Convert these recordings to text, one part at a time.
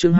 chương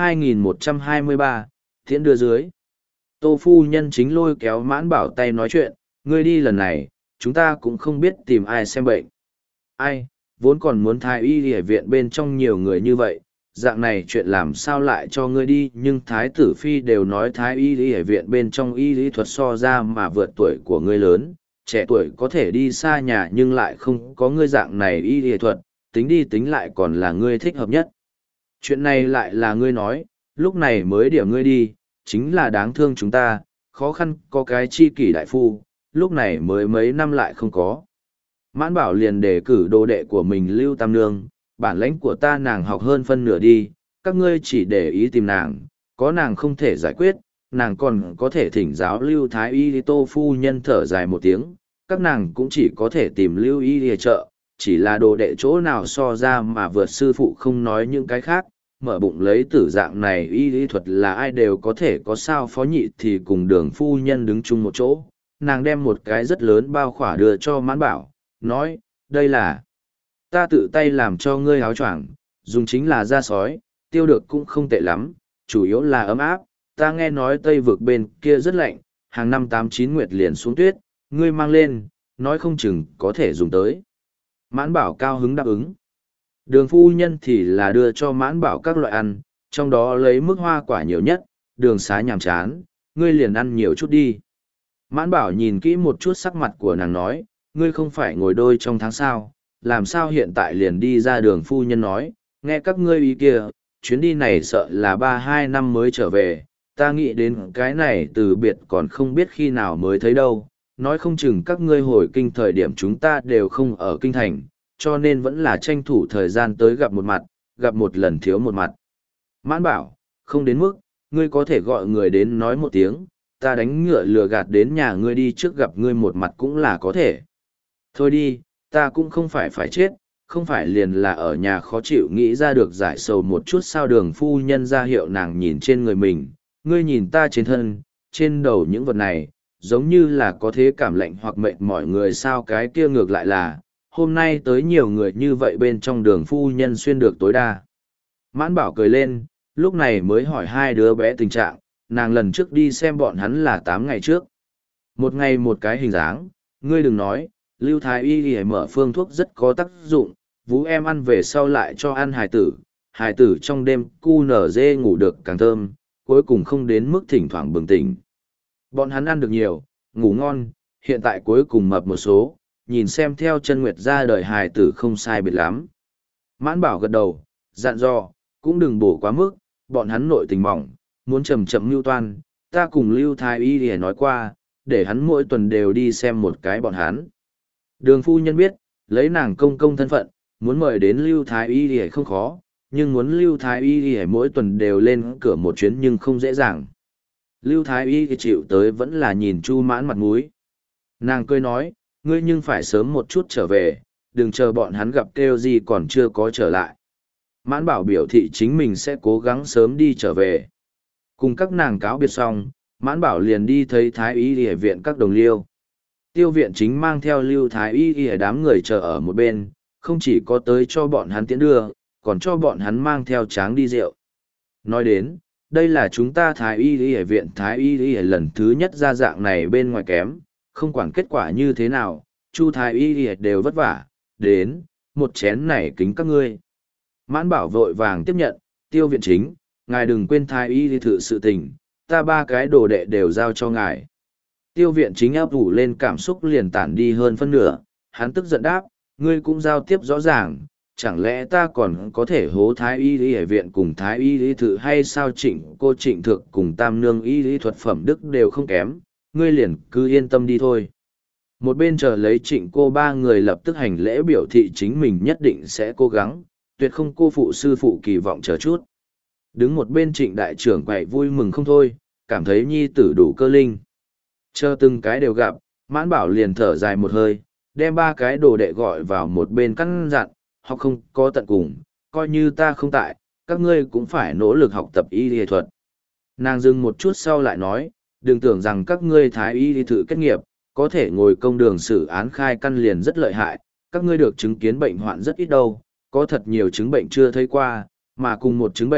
2123, Thiện đưa dưới. Tô phu nhân chính lôi kéo Mãn Bảo tay nói chuyện, ngươi đi lần này, chúng ta cũng không biết tìm ai xem bệnh. Ai, vốn còn muốn thái y y viện bên trong nhiều người như vậy, dạng này chuyện làm sao lại cho ngươi đi, nhưng thái tử phi đều nói thái y y viện bên trong y lý thuật so ra mà vượt tuổi của ngươi lớn, trẻ tuổi có thể đi xa nhà nhưng lại không có ngươi dạng này y lý thuật, tính đi tính lại còn là ngươi thích hợp nhất. Chuyện này lại là ngươi nói, lúc này mới điểm ngươi đi, chính là đáng thương chúng ta, khó khăn có cái chi kỷ đại phu, lúc này mới mấy năm lại không có. Mãn Bảo liền đề cử đồ đệ của mình Lưu Tam Nương, bản lãnh của ta nàng học hơn phân nửa đi, các ngươi chỉ để ý tìm nàng, có nàng không thể giải quyết, nàng còn có thể thỉnh giáo Lưu Thái Y. Tô phu nhân thở dài một tiếng, các nàng cũng chỉ có thể tìm Lưu Y để trợ, chỉ là đồ đệ chỗ nào so ra mà vượt sư phụ không nói những cái khác, mở bụng lấy tử dạng này y lý thuật là ai đều có thể có sao phó nhị thì cùng Đường phu nhân đứng chung một chỗ, nàng đem một cái rất lớn bao khỏa đưa cho Mãn Bảo, nói, đây là ta tự tay làm cho ngươi áo choàng, dùng chính là da sói, tiêu được cũng không tệ lắm, chủ yếu là ấm áp, ta nghe nói Tây vực bên kia rất lạnh, hàng năm 8-9 nguyệt liền xuống tuyết, ngươi mang lên, nói không chừng có thể dùng tới. Mãn Bảo cao hứng đáp ứng. Đường phu nhân thì là đưa cho Mãn Bảo các loại ăn, trong đó lấy mức hoa quả nhiều nhất, đường xá nhàm chán, ngươi liền ăn nhiều chút đi. Mãn Bảo nhìn kỹ một chút sắc mặt của nàng nói, ngươi không phải ngồi đôi trong tháng sao, làm sao hiện tại liền đi ra. Đường phu nhân nói, nghe các ngươi ý kia, chuyến đi này sợ là 3-2 năm mới trở về, ta nghĩ đến cái này từ biệt còn không biết khi nào mới thấy đâu, nói không chừng các ngươi hồi kinh thời điểm chúng ta đều không ở kinh thành, cho nên vẫn là tranh thủ thời gian tới gặp một mặt, gặp một lần thiếu một mặt. Mãn Bảo, không đến mức, ngươi có thể gọi người đến nói một tiếng, ta đánh ngựa lừa gạt đến nhà ngươi đi trước gặp ngươi một mặt cũng là có thể. Thôi đi, ta cũng không phải chết, không phải liền là ở nhà khó chịu nghĩ ra được giải sầu một chút sao. Đường phu nhân ra hiệu nàng nhìn trên người mình, ngươi nhìn ta trên thân, trên đầu những vật này, giống như là có thế cảm lạnh hoặc mệt mỏi người sao. Cái kia ngược lại là, hôm nay tới nhiều người như vậy bên trong Đường phu nhân xuyên được tối đa. Mãn Bảo cười lên, lúc này mới hỏi hai đứa bé tình trạng, nàng lần trước đi xem bọn hắn là 8 ngày trước. Một ngày một cái hình dáng, ngươi đừng nói, Lưu Thái Y Y mở phương thuốc rất có tác dụng, vú em ăn về sau lại cho ăn hài tử trong đêm cu nở dê ngủ được càng thơm, cuối cùng không đến mức thỉnh thoảng bừng tỉnh. Bọn hắn ăn được nhiều, ngủ ngon, hiện tại cuối cùng mập một số, nhìn xem theo chân nguyệt ra đời hài tử không sai biệt lắm. Mãn Bảo gật đầu, dặn dò, cũng đừng bổ quá mức, bọn hắn nội tình mỏng, muốn chậm chậm mưu toan, ta cùng Lưu Thái Y Y nói qua, để hắn mỗi tuần đều đi xem một cái bọn hắn. Đường phu nhân biết, lấy nàng công công thân phận, muốn mời đến Lưu Thái Y Y không khó, nhưng muốn Lưu Thái Y Y mỗi tuần đều lên cửa một chuyến nhưng không dễ dàng. Lưu Thái Y chịu tới vẫn là nhìn Chu Mãn mặt mũi. Nàng cười nói, ngươi nhưng phải sớm một chút trở về, đừng chờ bọn hắn gặp kêu gì còn chưa có trở lại. Mãn Bảo biểu thị chính mình sẽ cố gắng sớm đi trở về. Cùng các nàng cáo biệt xong, Mãn Bảo liền đi thấy Thái Y Y viện các đồng liêu. Tiêu viện chính mang theo Lưu Thái Y Y đám người chờ ở một bên, không chỉ có tới cho bọn hắn tiễn đưa, còn cho bọn hắn mang theo tráng đi rượu. Nói đến, đây là chúng ta Thái Y Y viện Thái Y Y lần thứ nhất ra dạng này bên ngoài kém, không quản kết quả như thế nào, Chu Thái Y Y đều vất vả, đến, một chén này kính các ngươi. Mãn Bảo vội vàng tiếp nhận, Tiêu viện chính, ngài đừng quên Thái Y Y thự sự tình, ta 3 cái đồ đệ đều giao cho ngài. Tiêu viện chính áp ủ lên cảm xúc liền tản đi hơn phân nửa, hắn tức giận đáp, ngươi cũng giao tiếp rõ ràng, chẳng lẽ ta còn có thể hố Thái Y Y viện cùng Thái Y Y thự hay sao? Cô Trịnh Thược cùng Tam Nương Y Y thuật phẩm đức đều không kém, ngươi liền cứ yên tâm đi thôi. Một bên chờ lấy Trịnh cô 3 người lập tức hành lễ biểu thị chính mình nhất định sẽ cố gắng, tuyệt không cô phụ sư phụ kỳ vọng chờ chút. Đứng một bên Trịnh đại trưởng quậy vui mừng không thôi, cảm thấy nhi tử đủ cơ linh. Chờ từng cái đều gặp, Mãn Bảo liền thở dài một hơi, đem 3 cái đồ đệ gọi vào một bên căn dặn, học không có tận cùng, coi như ta không tại, các ngươi cũng phải nỗ lực học tập y y thuật. Nàng dừng một chút sau lại nói, đừng tưởng rằng các ngươi Thái Y Y thự kết nghiệp, có thể ngồi công đường xử án khai căn liền rất lợi hại, các ngươi được chứng kiến bệnh hoạn rất ít đâu, có thật nhiều chứng bệnh chưa thấy qua, mà cùng một chứng bệnh,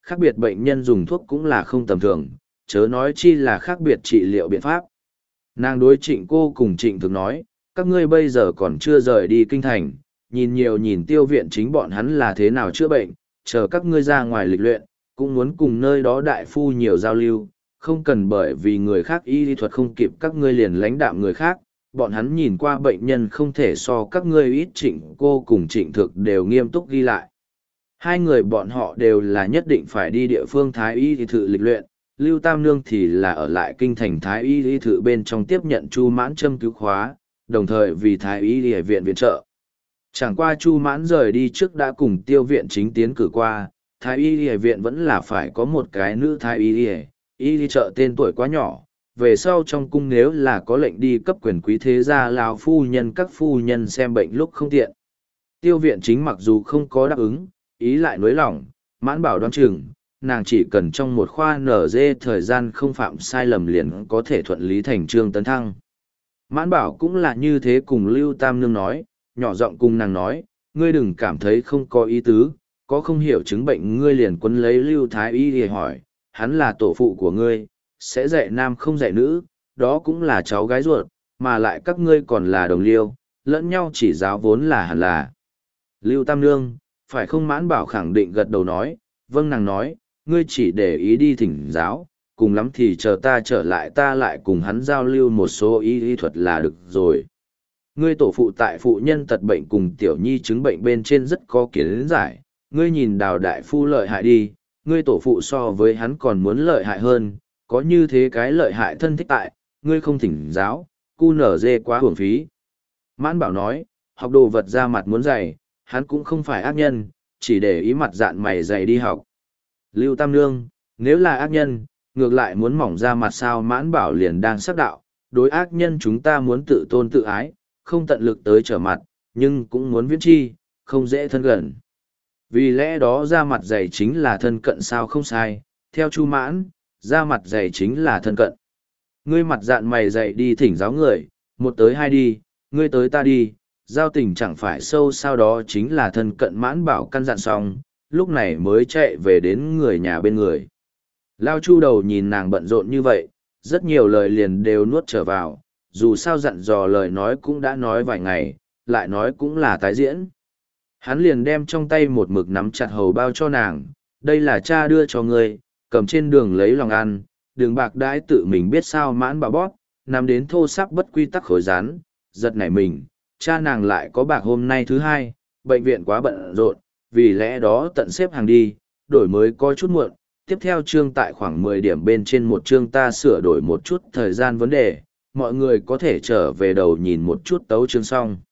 Khác biệt bệnh nhân dùng thuốc cũng là không tầm thường, chớ nói chi là khác biệt trị liệu biện pháp. Nàng đối Trịnh cô cùng Trịnh Thực nói, các ngươi bây giờ còn chưa rời đi kinh thành, nhìn nhiều nhìn Tiêu viện chính bọn hắn là thế nào chữa bệnh, chờ các ngươi ra ngoài lịch luyện, cũng muốn cùng nơi đó đại phu nhiều giao lưu, không cần bởi vì người khác y lý thuật không kịp các ngươi liền lãnh đạm người khác, bọn hắn nhìn qua bệnh nhân không thể so các ngươi ít. Trịnh cô cùng Trịnh Thực đều nghiêm túc ghi lại. Hai người bọn họ đều là nhất định phải đi địa phương Thái y thì thự lịch luyện, Lưu Tam Nương thì là ở lại kinh thành Thái y y thự bên trong tiếp nhận Chu Mãn châm cứu khóa, đồng thời vì Thái y y viện viện trợ. Chẳng qua Chu Mãn rời đi trước đã cùng Tiêu viện chính tiến cử qua, Thái y y viện vẫn là phải có một cái nữ Thái y y trợ tên tuổi quá nhỏ. Về sau trong cung nếu là có lệnh đi cấp quyền quý thế gia lão phu nhân các phu nhân xem bệnh lúc không tiện. Tiêu viện chính mặc dù không có đáp ứng, ý lại nối lỏng, Mãn bảo đoán chừng, nàng chỉ cần trong một khoa nở dê thời gian không phạm sai lầm liền có thể thuận lý thành trương tấn thăng. Mãn bảo cũng là như thế cùng Lưu Tam Nương nói, nhỏ giọng cùng nàng nói, ngươi đừng cảm thấy không có ý tứ, có không hiểu chứng bệnh ngươi liền quấn lấy Lưu Thái Y để hỏi, hắn là tổ phụ của ngươi, sẽ dạy nam không dạy nữ, đó cũng là cháu gái ruột, mà lại các ngươi còn là đồng liêu, lẫn nhau chỉ giáo vốn là hẳn là. Lưu Tam Nương, phải không? Mãn bảo khẳng định gật đầu nói, vâng. Nàng nói, ngươi chỉ để ý đi thỉnh giáo, cùng lắm thì chờ ta trở lại ta lại cùng hắn giao lưu một số y thuật là được rồi. Ngươi tổ phụ tại phụ nhân tật bệnh cùng tiểu nhi chứng bệnh bên trên rất có kiến giải, ngươi nhìn Đào đại phu lợi hại đi, ngươi tổ phụ so với hắn còn muốn lợi hại hơn, có như thế cái lợi hại thân thích tại, ngươi không thỉnh giáo, cu nở dê quá hưởng phí. Mãn bảo nói, học đồ vật ra mặt muốn dày, hắn cũng không phải ác nhân, chỉ để ý mặt dạn mày dày đi học. Lưu Tam Nương, nếu là ác nhân, ngược lại muốn mỏng ra mặt sao? Mãn bảo liền đang sắc đạo, đối ác nhân chúng ta muốn tự tôn tự ái, không tận lực tới trở mặt, nhưng cũng muốn viễn chi, không dễ thân gần. Vì lẽ đó ra mặt dày chính là thân cận sao? Không sai, theo Chu Mãn, ra mặt dày chính là thân cận. Ngươi mặt dạn mày dày đi thỉnh giáo người, một tới hai đi, ngươi tới ta đi, giao tình chẳng phải sâu sao? Đó chính là thân cận. Mãn bảo căn dặn xong, lúc này mới chạy về đến người nhà bên người. Lao Chu đầu nhìn nàng bận rộn như vậy, rất nhiều lời liền đều nuốt trở vào, dù sao dặn dò lời nói cũng đã nói vài ngày, lại nói cũng là tái diễn. Hắn liền đem trong tay một mực nắm chặt hầu bao cho nàng, đây là cha đưa cho ngươi, cầm trên đường lấy lòng ăn, đường bạc đãi tự mình biết sao? Mãn bảo bóp, nắm đến thô sắc bất quy tắc khối rán, giật nảy mình, cha nàng lại có bạc hôm nay thứ hai, bệnh viện quá bận rộn, vì lẽ đó tận xếp hàng đi, đổi mới có chút muộn. Tiếp theo chương tại khoảng 10 điểm bên trên một chương ta sửa đổi một chút thời gian vấn đề, mọi người có thể trở về đầu nhìn một chút tấu chương xong.